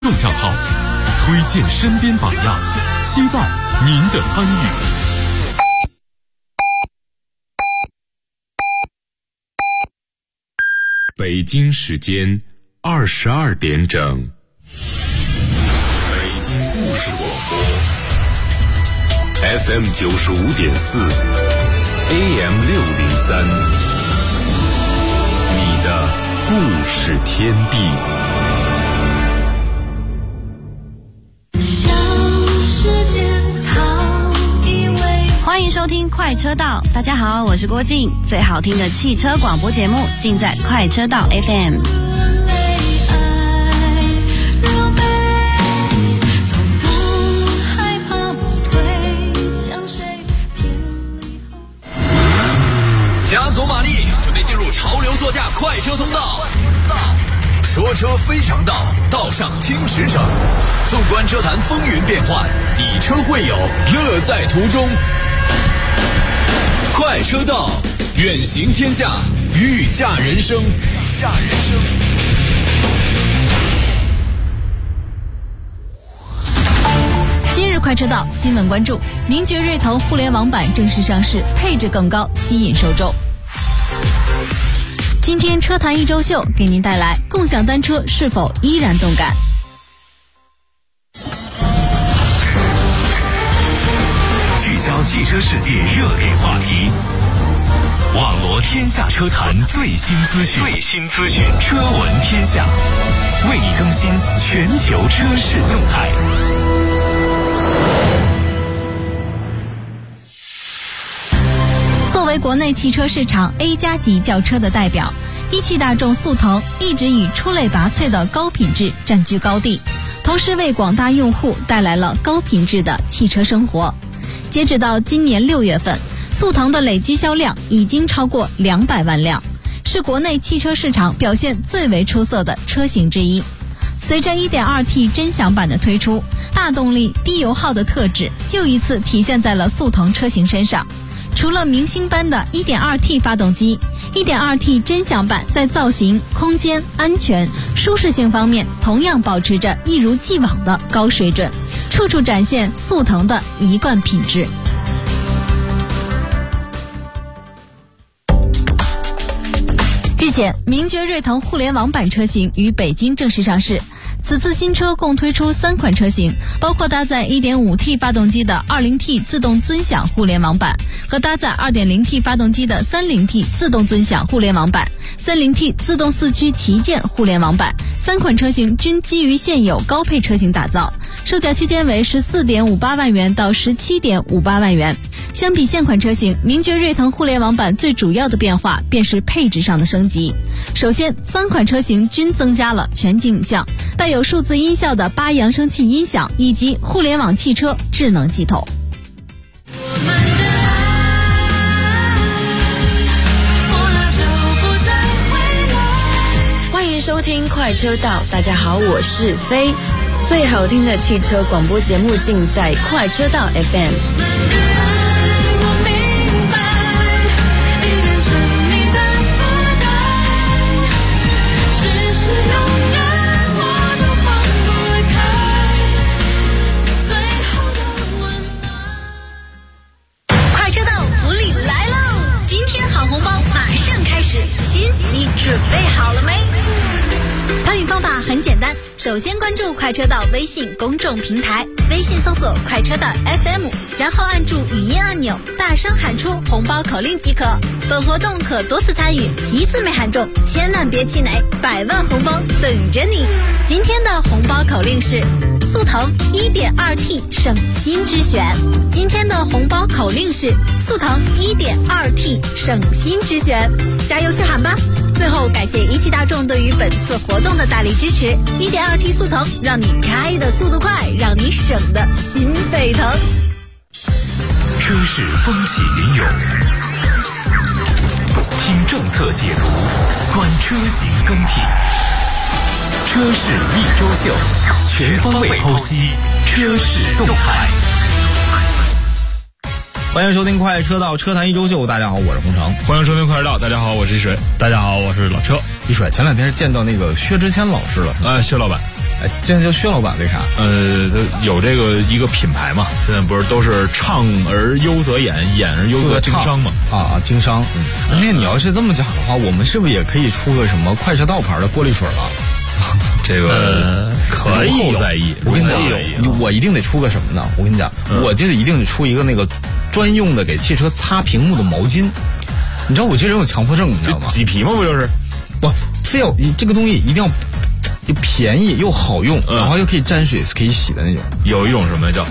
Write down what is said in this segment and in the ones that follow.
众账号，推荐身边榜样，期待您的参与。北京时间22点整，北京故事广播 FM 95.4 AM 603，你的故事天地。 欢迎收听快车道，大家好，我是郭静，最好听的汽车广播节目尽在快车道 FM。 加足马力，准备进入潮流座驾快车通道。说车非常道，道上听驰骋。纵观车坛风云变幻，以车会友，乐在途中。快车道，远行天下，御驾人生。 今日快车道新闻关注：名爵锐腾互联网版正式上市，配置更高，吸引受众。今天车坛一周秀给您带来共享单车是否依然动感。 聚焦汽车世界热点话题，网罗天下车坛最新资讯，车闻天下，为你更新全球车市动态。 作为国内汽车市场 A 加级轿车的代表，一汽大众速腾一直以出类拔萃的高品质占据高地，同时为广大用户带来了高品质的汽车生活。截止到今年6月份，速腾的累计销量已经超过200万辆，是国内汽车市场表现最为出色的车型之一。随着 1.2T 臻享版的推出，大动力低油耗的特质又一次体现在了速腾车型身上。除了明星般的 1.2T 发动机， 1.2T 臻享版在造型、空间、安全、舒适性方面同样保持着一如既往的高水准，处处展现速腾的一贯品质。日前，名爵锐腾互联网版车型于北京正式上市。此次新车共推出3款车型，包括搭载 1.5T 发动机的 20T 自动尊享互联网版和搭载 2.0T 发动机的 30T 自动尊享互联网版、30T 自动4驱旗舰互联网版。3款车型均基于现有高配车型打造，售价区间为 14.58 万元到 17.58 万元。相比现款车型，名爵锐腾互联网版最主要的变化便是配置上的升级。首先，3款车型均增加了全景影像，带有数字音效的8扬声器音响以及互联网汽车智能系统。 欢迎收听快车道，大家好，我是飞，最好听的汽车广播节目尽在快车道 FM。 你准备好了没？参与方法很简单，首先关注快车道微信公众平台，微信搜索快车道 FM， 然后按住语音按钮，大声喊出红包口令即可。本活动可多次参与，一次没喊中千万别气馁，100万红包等着你。今天的红包口令是速腾 1.2T 省心之选。今天的红包口令是速腾 1.2T 省心之选，加油去喊吧！最后感谢一汽大众对于本次活动的大力支持。1.2T 速腾，让你开的速度快，让你省的心沸腾。 车市风起云涌，听政策解读，观车型更替。车市一周秀，全方位剖析车市动态。 欢迎收听快车道车坛一周秀，大家好，我是洪城。 欢迎收听快车道，大家好，我是一水。大家好，我是老车。 一水，前两天见到那个薛之谦老师了， 薛老板。 现在叫薛老板为啥？ 有这个一个品牌嘛，现在不是都是唱而优则演，演而优则经商嘛？ 经商。那你要是这么讲的话，我们是不是也可以出个什么快车道牌的过滤水了？ 这个可以有在意。 我跟你讲，我一定得出个什么呢？我跟你讲，我就一定得出一个那个专用的给汽车擦屏幕的毛巾。你知道我这人有强迫症，你知道吗？ 麂皮吗？不就是？ 我非要这个东西一定要又便宜又好用，然后又可以沾水可以洗的那种。 有一种什么叫？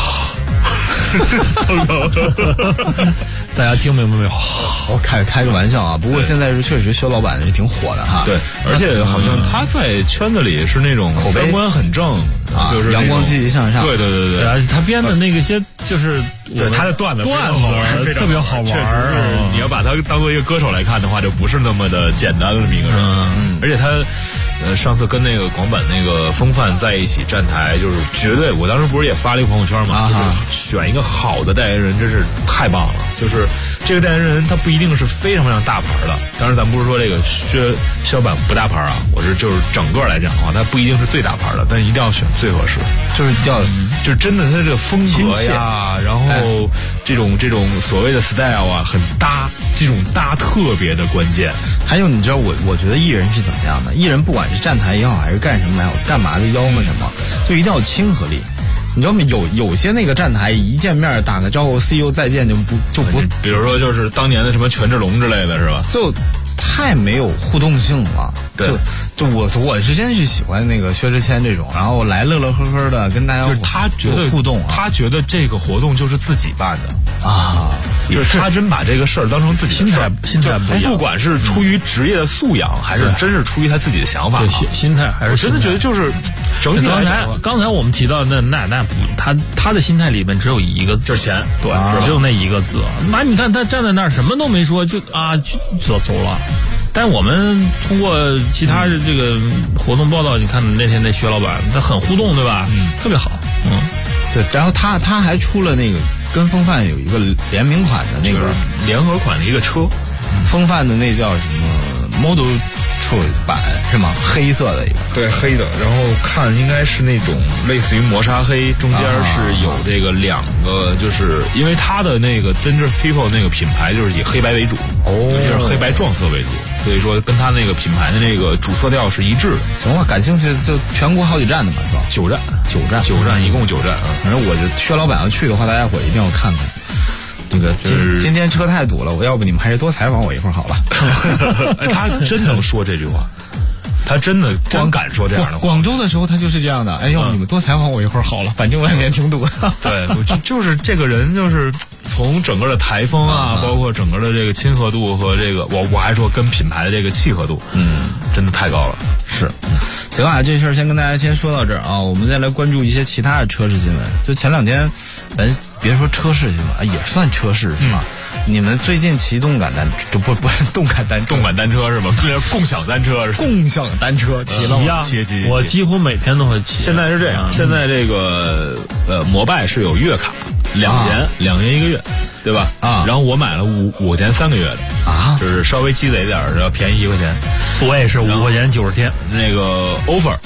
大家听明白没有？ 我开个玩笑啊，不过现在是确实薛老板是挺火的哈。 对，而且好像他在圈子里是那种口碑三观很正啊， 就是阳光积极向上。 对， 而且他编的那个些就是他的段子特别好玩儿。你要把他当做一个歌手来看的话，就不是那么的简单的这么一个人。而且他上次跟那个广本那个风范在一起站台，就是绝对，我当时不是也发了一个朋友圈嘛，就是选一个好的代言人，真是太棒了。就是这个代言人他不一定是非常非常大牌的，当然咱不是说这个薛老板不大牌啊，我是就是整个来讲的话，他不一定是最大牌的，但一定要选最合适， 就是就是真的他这个风格呀，然后这种所谓的 style 啊，很搭，这种搭特别的关键。 还有你知道我觉得艺人是怎么样的？艺人不管是站台也好，还是干什么也好，干嘛的吆喝什么，就一定要亲和力。你知道吗？有些那个站台一见面打个招呼 ，see you 再见就不， 比如说就是当年的什么权志龙之类的是吧？ 就太没有互动性了。 对， 就我是真是喜欢那个薛之谦这种，然后来乐乐呵呵的跟大家就是他觉得互动， 他觉得这个活动就是自己办的啊， 就是他真把这个事儿当成自己的事儿， 心态不一样。 不管是出于职业的素养，还是真是出于他自己的想法， 心态还是我真的觉得就是整体来讲。 刚才我们提到那不，他的心态里面只有一个字， 就是钱， 对，只有那一个字。那你看他站在那儿什么都没说，就走了。但我们通过其他的这个活动报道，你看那天那薛老板，他很互动，对吧？特别好。 对。然后他还出了那个跟风范有一个联名款的那个联合款的一个车， 风范的那叫什么 Model Choice 版是吗？黑色的一个， 对，黑的。然后看应该是那种类似于磨砂黑，中间是有这个两个，就是因为它的那个 Dangerous People 那个品牌就是以黑白为主，就是黑白撞色为主。所以说跟他那个品牌的那个主色调是一致的。 行了，感兴趣就全国好几站的嘛，是吧 ？9站，一共9站。 反正我就薛老板要去的话，大家伙一定要看看。那个今天车太堵了，要不你们还是多采访我一会儿好了。 他真能说这句话，他真敢说这样的话。 广州的时候他就是这样的，哎，要不你们多采访我一会儿好了，反正外面挺堵的。 对，就是这个人就是从整个的台风啊，包括整个的这个亲和度和这个我还说跟品牌的这个契合度，真的太高了。 是，行啊，这事儿先跟大家先说到这儿啊，我们再来关注一些其他的车市新闻。就前2天，咱别说车市新闻，也算车市是吧？你们最近骑动感单车不是动感单车是吧？ 共享单车是共享单车骑了吗？ 骑， 我几乎每天都会骑。 现在是这样，现在这个摩拜是有月卡，2年1个月，对吧？然后我买了5年3个月的就是稍微鸡贼点儿，要便宜1块钱。 我也是5块钱90天。 那个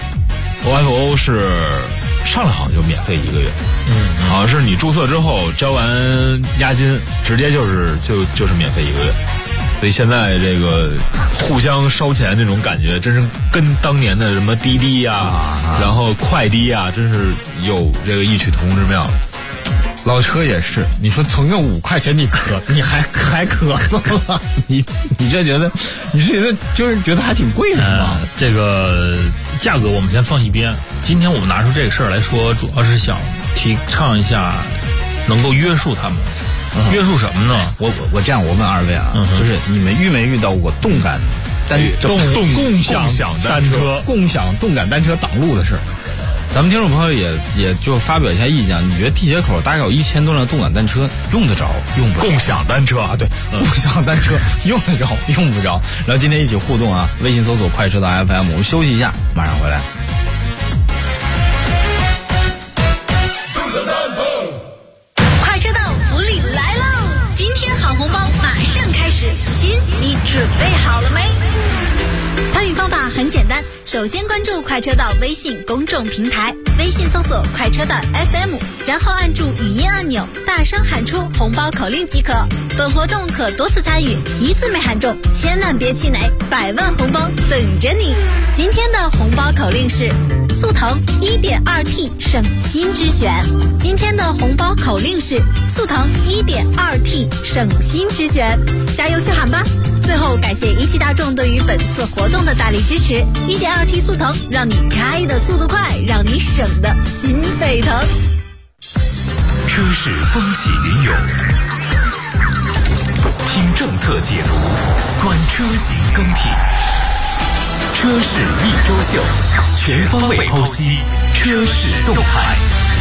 OFO 是上来好像就免费1个月，好像是你注册之后交完押金，直接就是免费1个月。所以现在这个互相烧钱这种感觉，真是跟当年的什么滴滴呀，然后快滴呀，真是有这个异曲同工之妙。 老车也是，你说存个5块钱你还咳嗽了，你这觉得你是觉得就是觉得还挺贵是吗？ 这个价格我们先放一边，今天我们拿出这个事儿来说，主要是想提倡一下能够约束他们。约束什么呢？ 我这样我问2位啊，就是你们遇没遇到过共享动感单车挡路的事儿？咱们听众朋友也就发表一下意见，你觉得地铁口大概有1000多辆动感单车用得着用不着？ 共享单车啊， 对，共享单车用得着用不着？然后今天一起互动啊，微信搜索快车道 FM， 我们休息一下，马上回来。 快车道福利来喽！今天好红包马上开始，亲，你准备好了没？参与方法很简单， 首先关注快车道微信公众平台，微信搜索快车道 FM， 然后按住语音按钮，大声喊出红包口令即可。本活动可多次参与，一次没喊中千万别气馁，100万红包等着你。今天的红包口令是速腾 1.2T 省心之选。今天的红包口令是速腾 1.2T 省心之选，加油去喊吧！最后感谢一汽大众对于本次活动的大力支持。1.2T 速腾，让你开的速度快，让你省的心沸腾。 车市风起云涌，听政策解读，观车型更替。车市一周秀，全方位剖析车市动态。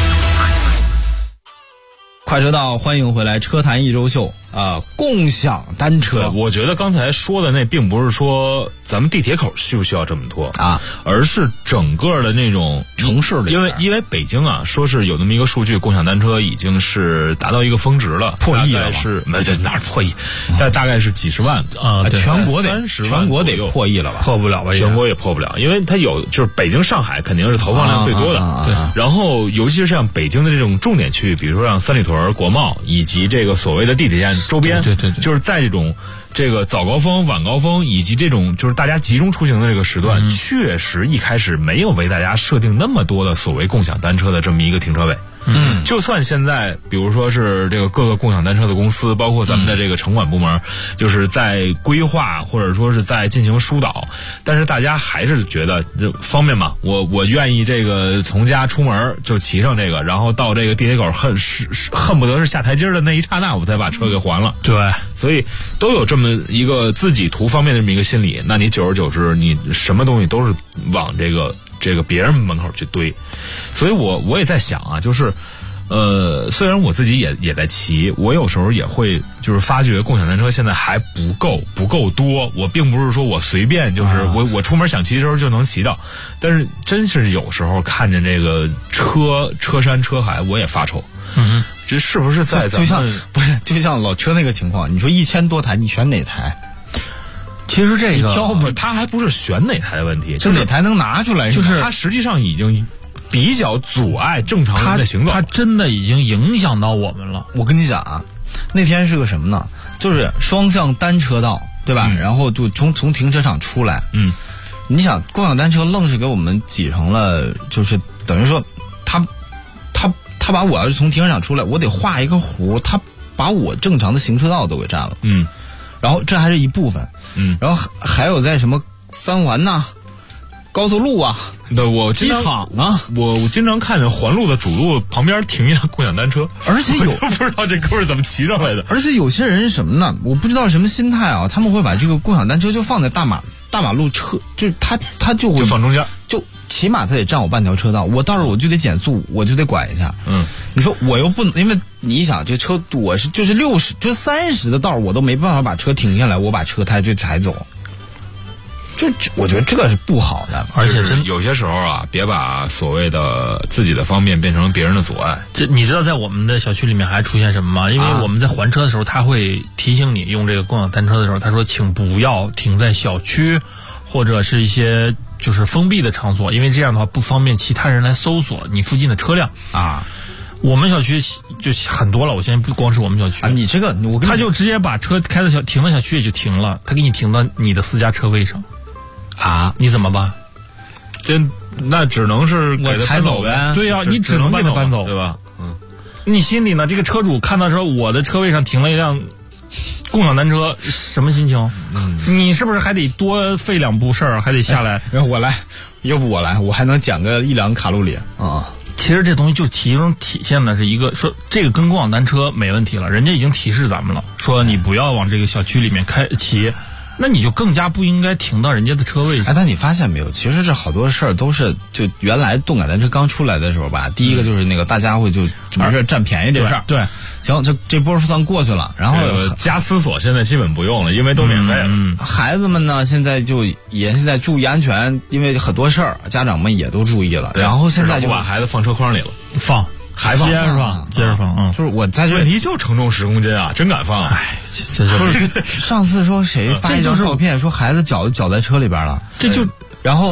快车道，欢迎回来，车坛一周秀共享单车。 我觉得刚才说的那并不是说咱们地铁口需不需要这么拖啊，而是整个的那种城市里， 因为北京啊，说是有那么一个数据，共享单车已经是达到一个峰值了， 破亿了， 是没在哪儿破亿，但大概是几十万啊， 全国得破亿了吧？ 破不了吧？ 全国也破不了，因为它有就是北京、上海肯定是投放量最多的， 对。 然后尤其是像北京的这种重点区域，比如说像三里屯、国贸以及这个所谓的地铁站周边， 对， 就是在这种这个早高峰、晚高峰以及这种就是大家集中出行的这个时段，确实一开始没有为大家设定那么多的所谓共享单车的这么一个停车位。就算现在比如说是这个各个共享单车的公司，包括咱们的这个城管部门，就是在规划或者说是在进行疏导，但是大家还是觉得方便嘛，我愿意这个从家出门就骑上这个，然后到这个地铁口恨不得是下台阶的那一刹那我才把车给还了。 对， 所以都有这么一个自己图方便的这么一个心理，那你久而久之你什么东西都是往这个别人门口去堆。所以我也在想啊，就是虽然我自己也在骑，我有时候也会就是发觉共享单车现在还不够多。我并不是说我随便就是我出门想骑的时候就能骑到，但是真是有时候看见这个车山车海我也发愁。这是不是在咱们就像老车那个情况，你说1000多台，你选哪台？ 其实这个挑不，他还不是选哪台的问题， 就哪台能拿出来， 就是他实际上已经比较阻碍正常人的行走， 他真的已经影响到我们了。 我跟你讲啊，那天是个什么呢？就是双向单车道，对吧？然后就从停车场出来，你想共享单车愣是给我们挤成了，就是等于说他把我要是从停车场出来，我得画一个弧，他把我正常的行车道都给占了，然后这还是一部分，然后还有在什么三环呐、高速路啊， 对， 机场啊， 我经常看见环路的主路旁边停一辆共享单车， 而且我都不知道这哥是怎么骑上来的。 而且有些人是什么呢？我不知道什么心态啊，他们会把这个共享单车就放在大马路车，就是他就会放中间， 就起码他得占我半条车道，我到时候我就得减速，我就得拐一下。你说我又不能，因为你想这车我是就是60就30的道，我都没办法把车停下来，我把车胎就踩走。我觉得这个是不好的， 而且真有些时候啊，别把所谓的自己的方便变成别人的阻碍。 你知道在我们的小区里面还出现什么吗？因为我们在还车的时候，他会提醒你用这个共享单车的时候，他说请不要停在小区或者是一些就是封闭的场所，因为这样的话不方便其他人来搜索你附近的车辆啊。我们小区就很多了，我现在不光是我们小区啊，你这个他就直接把车开到停到小区也就停了，他给你停到你的私家车位上。你怎么办？ 那只能是给他抬走呗。 对呀，你只能给他搬走， 对吧？ 你心里呢？这个车主看到说我的车位上停了一辆共享单车，什么心情？你是不是还得多费2步事儿，还得下来？ 然后我来，要不我来，我还能减个1-2卡路里啊。 其实这东西就其中体现的是一个说，这个跟共享单车没问题了，人家已经提示咱们了，说你不要往这个小区里面骑。那你就更加不应该停到人家的车位上。 但你发现没有，其实这好多事儿都是就原来动感单车刚出来的时候吧，第一个就是那个大家会就没事占便宜这事儿。 对， 行，这波算过去了。然后加私锁现在基本不用了，因为都免费了。 孩子们呢，现在就也是在注意安全，因为很多事儿家长们也都注意了。然后现在就把孩子放车筐里了，还放， 接着放就是我在这问题就承重10公斤啊，真敢放！ 哎，这上次说谁发一张照片说孩子脚在车里边了， 这就然后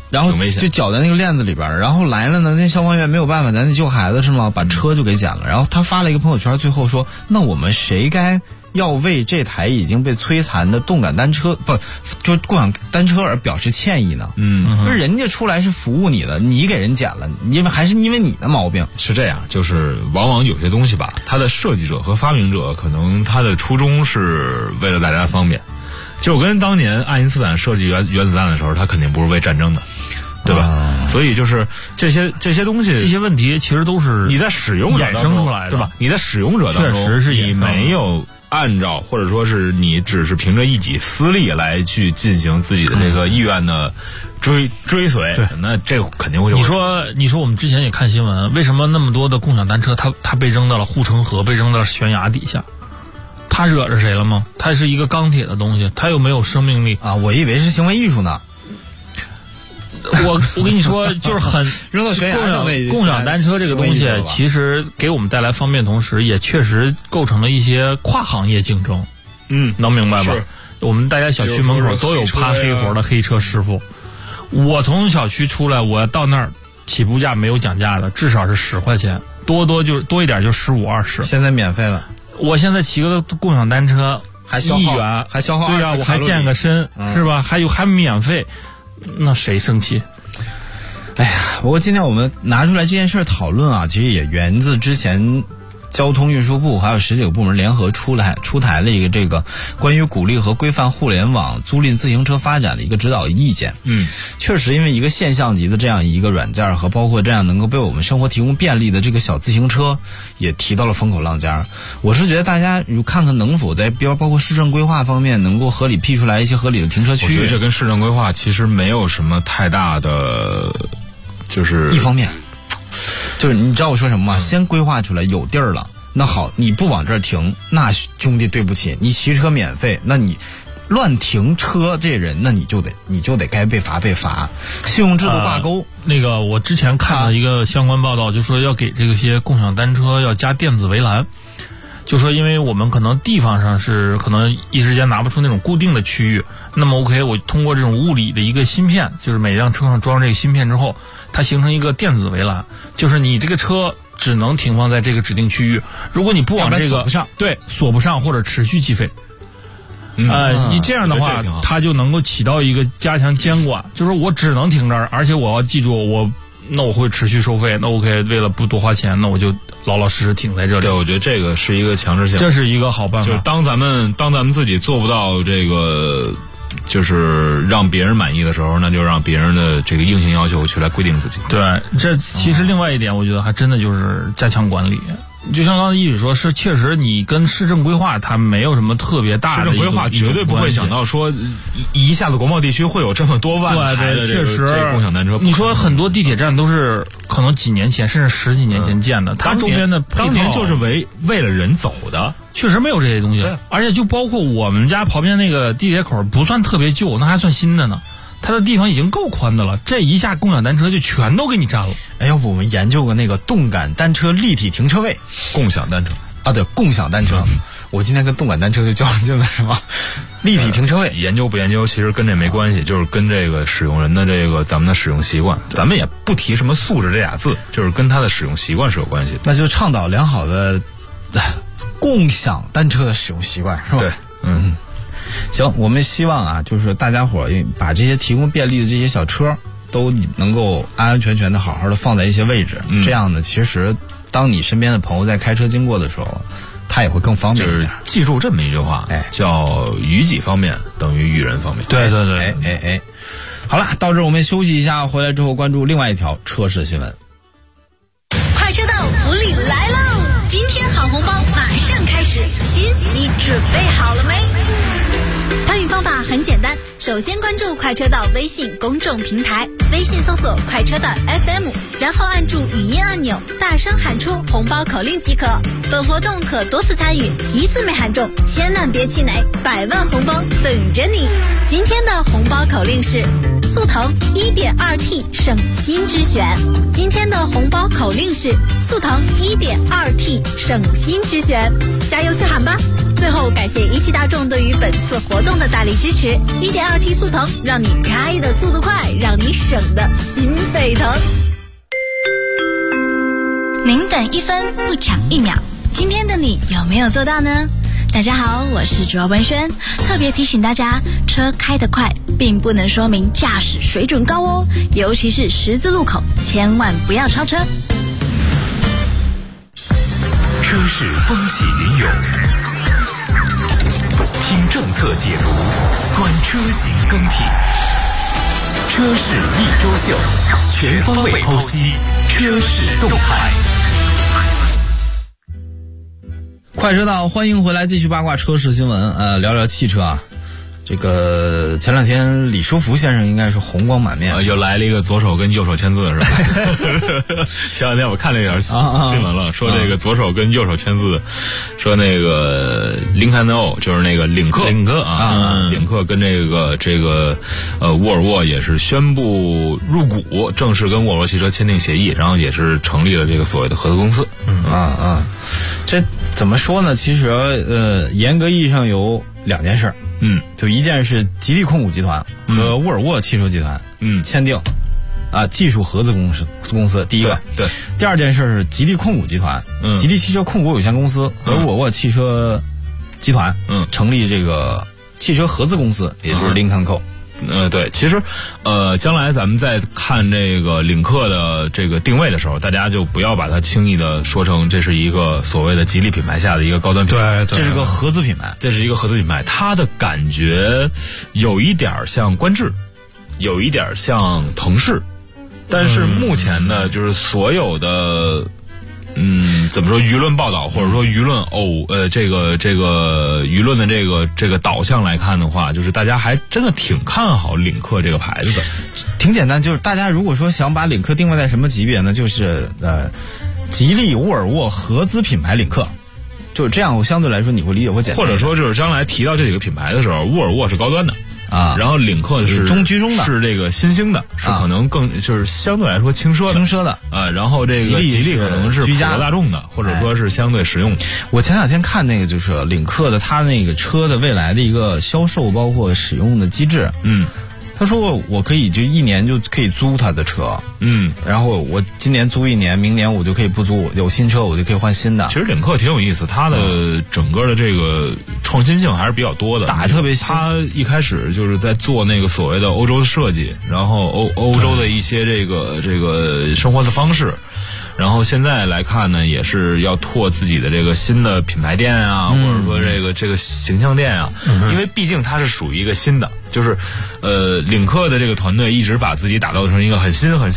然后就绞在那个链子里边，然后来了呢，那消防员没有办法，咱得救孩子是吗？把车就给捡了。然后他发了一个朋友圈，最后说：“那我们谁该要为这台已经被摧残的动感单车就共享单车而表示歉意呢？”人家出来是服务你的，你给人捡了，还是因为你的毛病。 是这样，就是往往有些东西吧，它的设计者和发明者可能他的初衷是为了大家方便。就跟当年爱因斯坦设计原子弹的时候，他肯定不是为战争的，对吧？所以就是这些东西， 这些问题其实都是你在使用者衍生出来的， 对吧？你在使用者当中， 确实是你没有按照，或者说是你只是凭着一己私利来去进行自己的这个意愿的追随， 对，那这个肯定会有。 你说我们之前也看新闻，为什么那么多的共享单车它被扔到了护城河，被扔到了悬崖底下？他惹着谁了吗？它是一个钢铁的东西，它又没有生命力啊！我以为是行为艺术呢。 我跟你说，就是很扔到悬崖上那共享单车这个东西，其实给我们带来方便，同时也确实构成了一些跨行业竞争。能明白吧？我们大家小区门口都有趴黑活的黑车师傅。我从小区出来，我到那儿起步价没有讲价的，至少是10块钱，多一点就15、20。 现在免费了。 我现在骑个共享单车还1 元， 还消耗对呀，我还健个身，是吧？还免费，那谁生气？ 哎呀，不过今天我们拿出来这件事讨论啊，其实也源自之前交通运输部还有10几个部门联合出台了一个这个关于鼓励和规范互联网租赁自行车发展的一个指导意见。确实因为一个现象级的这样一个软件和包括这样能够为我们生活提供便利的这个小自行车也提到了风口浪尖。我是觉得大家看看能否在包括市政规划方面能够合理辟出来一些合理的停车区域。 我觉得这跟市政规划其实没有什么太大的，就是一方面就是你知道我说什么吗？先规划出来有地儿了，那好，你不往这儿停，那兄弟对不起，你骑车免费，那你乱停车这人，那你就得该被罚，信用制度挂钩。 那个我之前看了一个相关报道，就说要给这些共享单车要加电子围栏，就说因为我们可能地方上是可能一时间拿不出那种固定的区域，那么 OK， 我通过这种物理的一个芯片，就是每辆车上装这个芯片之后，它形成一个电子围栏，就是你这个车只能停放在这个指定区域，如果你不往这个锁不上或者持续计费。你这样的话，它就能够起到一个加强监管，就是我只能停这儿，而且我要记住那我会持续收费，那 OK， 为了不多花钱，那我就老老实实停在这里。 对，我觉得这个是一个强制性， 这是一个好办法。 就是当咱们自己做不到这个，就是让别人满意的时候，那就让别人的这个硬性要求去来规定自己。 对，这其实另外一点，我觉得还真的就是加强管理。就像刚才一宇说，是确实你跟市政规划它没有什么特别大的市政规划，绝对不会想到说一下子国贸地区会有这么多万台的确实共享单车。 你说很多地铁站都是可能几年前甚至10几年前建的，它周边的当年就是为了人走的， 确实没有这些东西。而且就包括我们家旁边那个地铁口不算特别旧，那还算新的呢。它的地方已经够宽的了，这一下共享单车就全都给你占了。 要不我们研究个那个动感单车立体停车位， 共享单车啊，对，共享单车。我今天跟动感单车就较劲了，是吧？立体停车位研究不研究，其实跟这没关系，就是跟这个使用人的这个咱们的使用习惯，咱们也不提什么素质这俩字，就是跟他的使用习惯是有关系的。 那就倡导良好的共享单车的使用习惯，是吧？ 对， 行，我们希望啊，就是大家伙把这些提供便利的这些小车都能够安安全全的好好的放在一些位置，这样呢，其实当你身边的朋友在开车经过的时候，他也会更方便一点。 就是记住这么一句话，叫于己方面等于于人方面。 对， 好了，到这儿我们休息一下，回来之后关注另外一条车市新闻。 快车道福利来喽！今天好红包马上开始，亲，你准备好了没？参与方法很简单，首先关注快车道微信公众平台，微信搜索快车道 FM， 然后按住语音按钮，大声喊出红包口令即可。本活动可多次参与，一次没喊中千万别气馁，100万红包等着你。今天的红包口令是速腾 1.2T 省心之选。今天的红包口令是速腾 1.2T 省心之选，加油去喊吧！最后感谢一汽大众对于本次活动的大力支持。1.2T 速腾，让你开的速度快，让你省的心沸腾。 您等1分不抢1秒，今天的你有没有做到呢？大家好，我是主要文轩，特别提醒大家，车开得快并不能说明驾驶水准高哦，尤其是十字路口，千万不要超车。 车市风起云涌，听政策解读，观车型更替，车市一周秀，全方位剖析车市动态。 快车道，欢迎回来，继续八卦车市新闻。聊聊汽车啊。这个前两天李书福先生应该是红光满面， 又来了一个左手跟右手签字是吧？前两天我看了一点新闻了，说这个左手跟右手签字，说那个林肯欧就是那个领克啊，领克跟这个沃尔沃也是宣布入股，正式跟沃尔沃汽车签订协议，然后也是成立了这个所谓的合资公司。 这怎么说呢？其实严格意义上有2件事。就一件是吉利控股集团和沃尔沃汽车集团签订技术合资公司，第一个。 对。 第二件事是吉利控股集团，吉利汽车控股有限公司和沃尔沃汽车集团成立这个汽车合资公司，也就是林肯Co。 对，其实，将来咱们在看这个领克的这个定位的时候，大家就不要把它轻易的说成这是一个所谓的吉利品牌下的一个高端品牌， 对，这是个合资品牌， 这是一个合资品牌，它的感觉有一点像观致，有一点像腾势，但是目前呢，就是所有的。怎么说？舆论报道或者说舆论这个舆论的这个导向来看的话，就是大家还真的挺看好领克这个牌子的。 挺简单，就是大家如果说想把领克定位在什么级别呢？就是吉利沃尔沃合资品牌领克，就是这样。我相对来说你会理解会简单， 或者说就是将来提到这几个品牌的时候，沃尔沃是高端的。然后领克是居中的， 是这个新兴的，是可能更就是相对来说轻奢的，然后这个吉利可能是普罗大众的，或者说是相对实用的。 我前两天看那个就是领克的，它那个车的未来的一个销售包括使用的机制，他说我可以就1年就可以租他的车，然后我今年租1年，明年我就可以不租，有新车我就可以换新的。 其实领克挺有意思，它的整个的这个创新性还是比较多的， 打得特别新。 它一开始就是在做那个所谓的欧洲的设计，然后欧洲的一些这个生活的方式。然后现在来看呢，也是要拓自己的这个新的品牌店啊，或者说这个形象店啊，因为毕竟它是属于一个新的，就是领克的这个团队一直把自己打造成一个很新的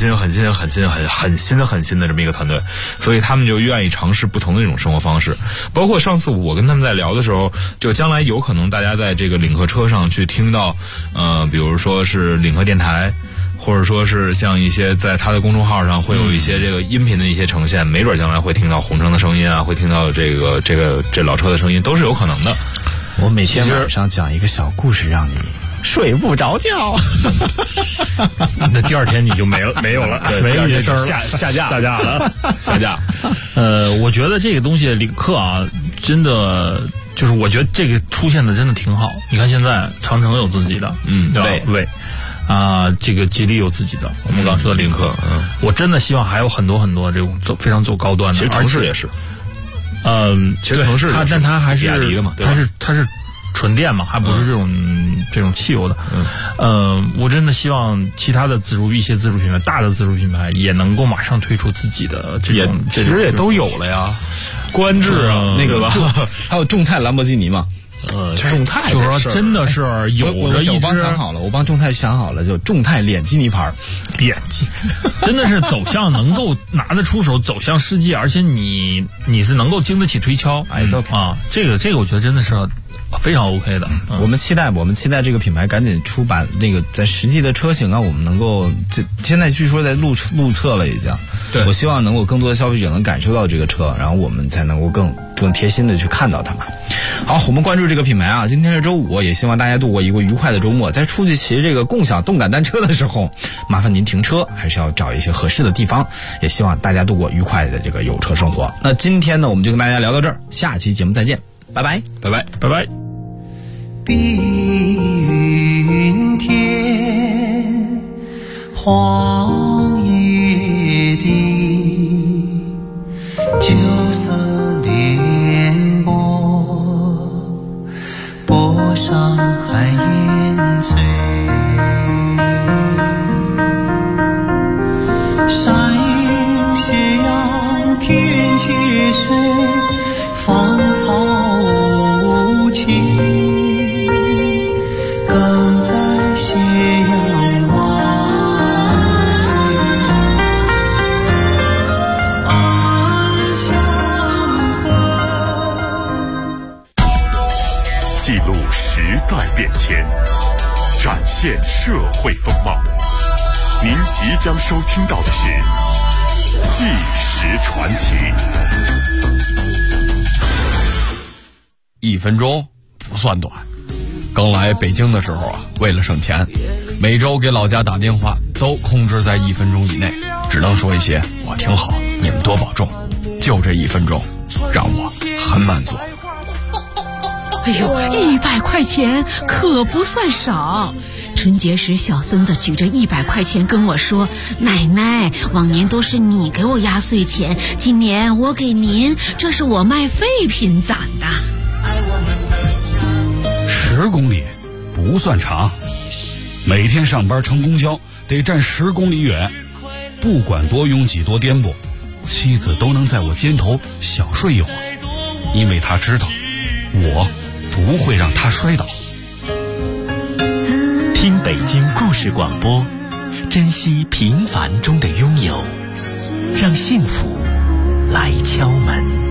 这么一个团队，所以他们就愿意尝试不同的这种生活方式。包括上次我跟他们在聊的时候，就将来有可能大家在这个领克车上去听到比如说是领克电台。或者说是像一些在他的公众号上会有一些这个音频的一些呈现，没准将来会听到红城的声音啊，会听到这老车的声音，都是有可能的。 我每天晚上讲一个小故事，让你睡不着觉。 那第二天你就没有了，没有这事儿了， 下架了，下架。 我觉得这个东西领克啊，真的就是我觉得这个出现的真的挺好。你看现在长城有自己的，对吧？魏。这个吉利有自己的，我们刚说的领克，我真的希望还有很多这种非常走高端的， 其实腾势也是，其实腾势但它还是比亚迪的嘛， 它是纯电嘛，还不是这种汽油的，我真的希望其他的一些自主品牌，大的自主品牌也能够马上推出自己的这种， 其实也都有了呀，观致啊， 那个吧，还有众泰兰博基尼嘛。 众泰就是说真的是有着一支， 我帮众泰想好了，就众泰脸基尼牌， 真的是走向能够拿得出手，走向世界，而且你是能够经得起推敲，这个我觉得真的是非常 OK 的。 我们期待这个品牌赶紧出版那个在实际的车型啊，我们能够现在据说在路测了已经。 对， 我希望能够更多的消费者能感受到这个车，然后我们才能够更贴心的去看到它们。好，我们关注这个品牌啊，今天是周五，也希望大家度过一个愉快的周末。在出去骑这个共享动感单车的时候，麻烦您停车还是要找一些合适的地方，也希望大家度过愉快的这个有车生活。那今天呢，我们就跟大家聊到这儿，下期节目再见，拜拜， 拜拜， 拜拜。 碧云天，黄叶地，酒色连波，波上寒烟翠。山阴斜阳天接水，芳草无情。更在斜阳外，暗香回。 记录时代变迁，展现社会风貌。您即将收听到的是《纪实传奇》。 1分钟不算短。刚来北京的时候啊，为了省钱，每周给老家打电话都控制在1分钟以内，只能说一些我挺好，你们多保重。就这1分钟，让我很满足。 哎呦，100块钱可不算少。春节时，小孙子举着100块钱跟我说：“奶奶，往年都是你给我压岁钱，今年我给您，这是我卖废品攒的。 ”10公里不算长，每天上班乘公交得站10公里远，不管多拥挤多颠簸，妻子都能在我肩头小睡一会儿，因为她知道我不会让她摔倒。 听北京故事广播，珍惜平凡中的拥有，让幸福来敲门。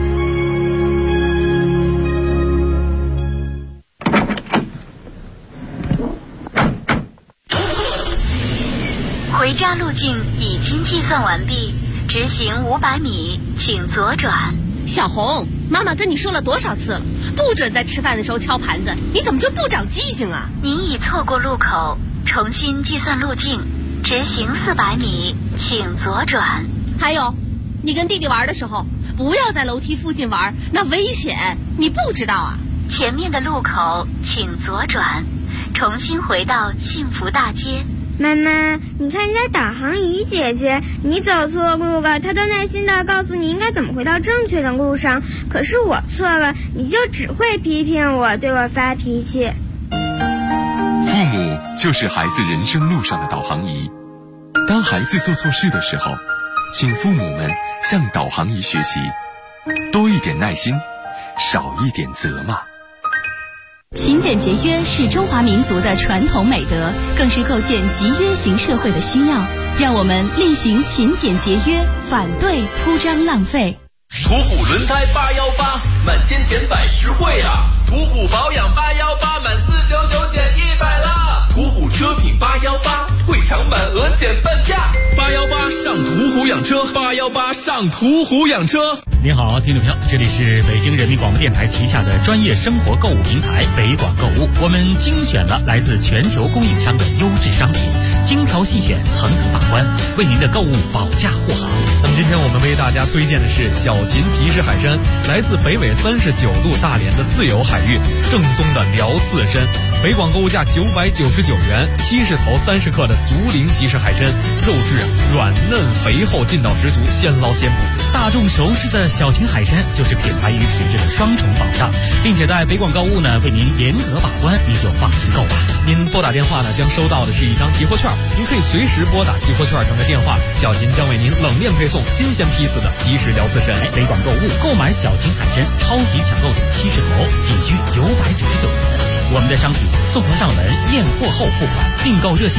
回家路径已经计算完毕，直行500米，请左转。 小红，妈妈跟你说了多少次了，不准在吃饭的时候敲盘子，你怎么就不长记性啊？ 您已错过路口，重新计算路径，直行400米，请左转。 还有，你跟弟弟玩的时候，不要在楼梯附近玩，那危险，你不知道啊？ 前面的路口请左转，重新回到幸福大街。 妈妈，你看人家导航仪姐姐，你走错路了，她都耐心地告诉你应该怎么回到正确的路上。可是我错了，你就只会批评我，对我发脾气。 父母就是孩子人生路上的导航仪。当孩子做错事的时候，请父母们向导航仪学习，多一点耐心，少一点责骂。 勤俭节约是中华民族的传统美德，更是构建集约型社会的需要。让我们厉行勤俭节约，反对铺张浪费。 途虎轮胎818，满千减100实惠啊！途虎保养818，满499减100啦！途虎车品818，会场满额减半价。818上途虎养车，818上途虎养车。 您好，听众朋友，这里是北京人民广播电台旗下的专业生活购物平台北广购物。我们精选了来自全球供应商的优质商品，精挑细选，层层把关，为您的购物保驾护航。 那么今天我们为大家推荐的是小秦集市海参，来自北纬39度大连的自由海域，正宗的辽刺参。北广购物价999元，70头30克的竹林集市海参，肉质软嫩肥厚，劲道十足，现捞现捕。 大众熟知的小秦海参就是品牌与品质的双重保障，并且在北广购物呢为您严格把关，您就放心购吧。 您拨打电话呢将收到的是一张提货券，您可以随时拨打提货券上的电话，小秦将为您冷链配送新鲜批次的即食辽刺参。 北广购物购买小秦海参超级抢购点70头，仅需999元。我们的商品送货上门，验货后付款，订购热线